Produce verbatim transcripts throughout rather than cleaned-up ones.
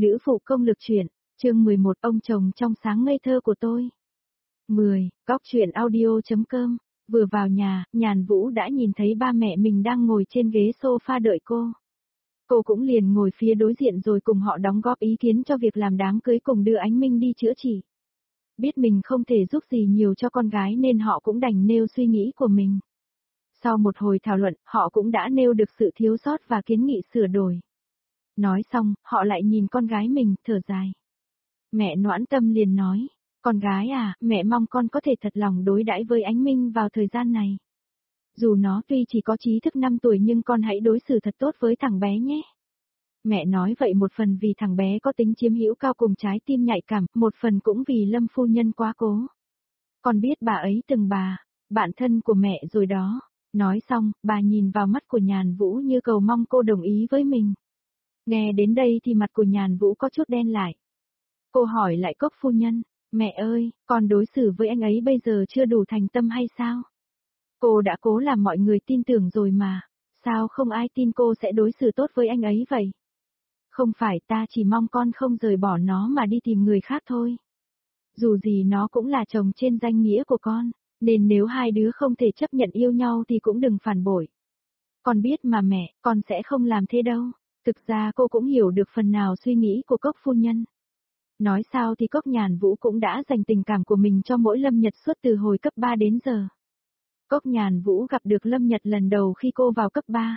Nữ phụ công lực truyện, chương mười một ông chồng trong sáng ngây thơ của tôi. mười. Góc truyện audio.com. Vừa vào nhà, Nhàn Vũ đã nhìn thấy ba mẹ mình đang ngồi trên ghế sofa đợi cô. Cô cũng liền ngồi phía đối diện rồi cùng họ đóng góp ý kiến cho việc làm đám cưới cùng đưa Ánh Minh đi chữa trị. Biết mình không thể giúp gì nhiều cho con gái nên họ cũng đành nêu suy nghĩ của mình. Sau một hồi thảo luận, họ cũng đã nêu được sự thiếu sót và kiến nghị sửa đổi. Nói xong, họ lại nhìn con gái mình, thở dài. Mẹ Noãn Tâm liền nói, con gái à, mẹ mong con có thể thật lòng đối đãi với Ánh Minh vào thời gian này. Dù nó tuy chỉ có trí thức năm tuổi nhưng con hãy đối xử thật tốt với thằng bé nhé. Mẹ nói vậy một phần vì thằng bé có tính chiếm hữu cao cùng trái tim nhạy cảm, một phần cũng vì Lâm phu nhân quá cố. Con biết bà ấy từng bà, bạn thân của mẹ rồi đó. Nói xong, bà nhìn vào mắt của Nhàn Vũ như cầu mong cô đồng ý với mình. Nghe đến đây thì mặt của Nhàn Vũ có chút đen lại. Cô hỏi lại Cốc phu nhân, mẹ ơi, con đối xử với anh ấy bây giờ chưa đủ thành tâm hay sao? Cô đã cố làm mọi người tin tưởng rồi mà, sao không ai tin cô sẽ đối xử tốt với anh ấy vậy? Không phải ta chỉ mong con không rời bỏ nó mà đi tìm người khác thôi. Dù gì nó cũng là chồng trên danh nghĩa của con, nên nếu hai đứa không thể chấp nhận yêu nhau thì cũng đừng phản bội. Con biết mà mẹ, con sẽ không làm thế đâu. Thực ra cô cũng hiểu được phần nào suy nghĩ của Cốc phu nhân. Nói sao thì Cốc Nhàn Vũ cũng đã dành tình cảm của mình cho mỗi Lâm Nhật suốt từ hồi cấp ba đến giờ. Cốc Nhàn Vũ gặp được Lâm Nhật lần đầu khi cô vào cấp ba.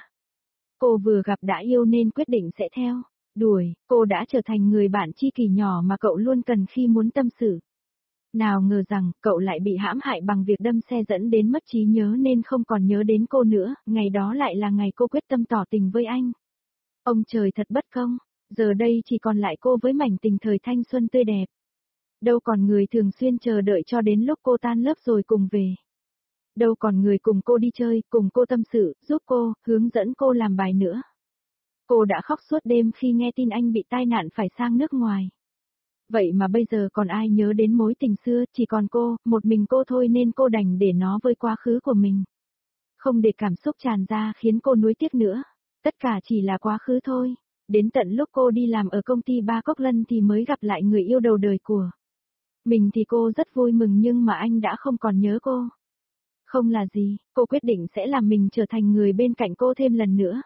Cô vừa gặp đã yêu nên quyết định sẽ theo, đuổi, cô đã trở thành người bạn tri kỷ nhỏ mà cậu luôn cần khi muốn tâm sự. Nào ngờ rằng, cậu lại bị hãm hại bằng việc đâm xe dẫn đến mất trí nhớ nên không còn nhớ đến cô nữa, ngày đó lại là ngày cô quyết tâm tỏ tình với anh. Ông trời thật bất công, giờ đây chỉ còn lại cô với mảnh tình thời thanh xuân tươi đẹp. Đâu còn người thường xuyên chờ đợi cho đến lúc cô tan lớp rồi cùng về. Đâu còn người cùng cô đi chơi, cùng cô tâm sự, giúp cô, hướng dẫn cô làm bài nữa. Cô đã khóc suốt đêm khi nghe tin anh bị tai nạn phải sang nước ngoài. Vậy mà bây giờ còn ai nhớ đến mối tình xưa, chỉ còn cô, một mình cô thôi nên cô đành để nó với quá khứ của mình. Không để cảm xúc tràn ra khiến cô nuối tiếc nữa. Tất cả chỉ là quá khứ thôi. Đến tận lúc cô đi làm ở công ty Ba Cốc Lân thì mới gặp lại người yêu đầu đời của mình thì cô rất vui mừng nhưng mà anh đã không còn nhớ cô. Không là gì, cô quyết định sẽ làm mình trở thành người bên cạnh cô thêm lần nữa.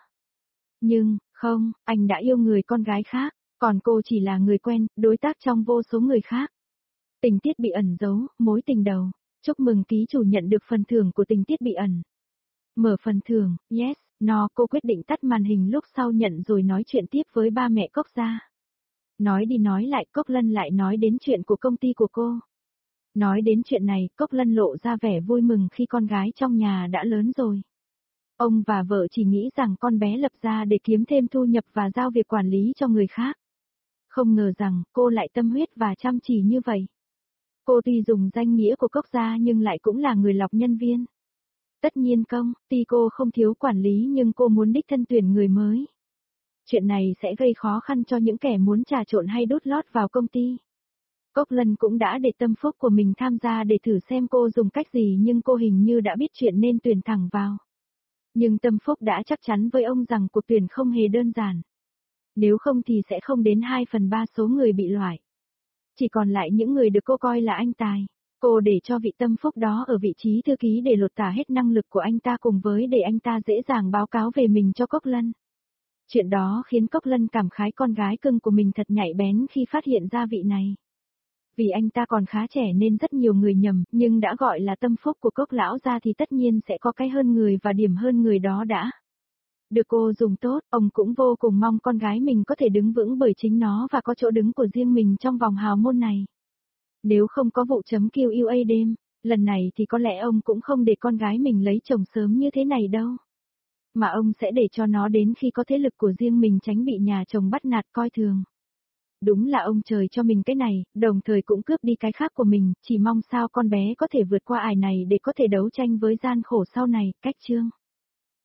Nhưng, không, anh đã yêu người con gái khác, còn cô chỉ là người quen, đối tác trong vô số người khác. Tình tiết bị ẩn giấu, mối tình đầu. Chúc mừng ký chủ nhận được phần thưởng của tình tiết bị ẩn. Mở phần thưởng, yes, no, cô quyết định tắt màn hình lúc sau nhận rồi nói chuyện tiếp với ba mẹ Cốc gia. Nói đi nói lại, Cốc Lân lại nói đến chuyện của công ty của cô. Nói đến chuyện này, Cốc Lân lộ ra vẻ vui mừng khi con gái trong nhà đã lớn rồi. Ông và vợ chỉ nghĩ rằng con bé lập ra để kiếm thêm thu nhập và giao việc quản lý cho người khác. Không ngờ rằng cô lại tâm huyết và chăm chỉ như vậy. Cô tuy dùng danh nghĩa của Cốc gia nhưng lại cũng là người lọc nhân viên. Tất nhiên công, ty cô không thiếu quản lý nhưng cô muốn đích thân tuyển người mới. Chuyện này sẽ gây khó khăn cho những kẻ muốn trà trộn hay đút lót vào công ty. Cốc Lân cũng đã để tâm phúc của mình tham gia để thử xem cô dùng cách gì nhưng cô hình như đã biết chuyện nên tuyển thẳng vào. Nhưng Tâm Phúc đã chắc chắn với ông rằng cuộc tuyển không hề đơn giản. Nếu không thì sẽ không đến hai phần ba số người bị loại. Chỉ còn lại những người được cô coi là anh tài. Cô để cho vị Tâm Phúc đó ở vị trí thư ký để lột tả hết năng lực của anh ta cùng với để anh ta dễ dàng báo cáo về mình cho Cốc Lân. Chuyện đó khiến Cốc Lân cảm khái con gái cưng của mình thật nhạy bén khi phát hiện ra vị này. Vì anh ta còn khá trẻ nên rất nhiều người nhầm, nhưng đã gọi là tâm phúc của Cốc lão gia thì tất nhiên sẽ có cái hơn người và điểm hơn người đó đã. Được cô dùng tốt, ông cũng vô cùng mong con gái mình có thể đứng vững bởi chính nó và có chỗ đứng của riêng mình trong vòng hào môn này. Nếu không có vụ chấm Q U A đêm, lần này thì có lẽ ông cũng không để con gái mình lấy chồng sớm như thế này đâu. Mà ông sẽ để cho nó đến khi có thế lực của riêng mình tránh bị nhà chồng bắt nạt coi thường. Đúng là ông trời cho mình cái này, đồng thời cũng cướp đi cái khác của mình, chỉ mong sao con bé có thể vượt qua ải này để có thể đấu tranh với gian khổ sau này, cách chương.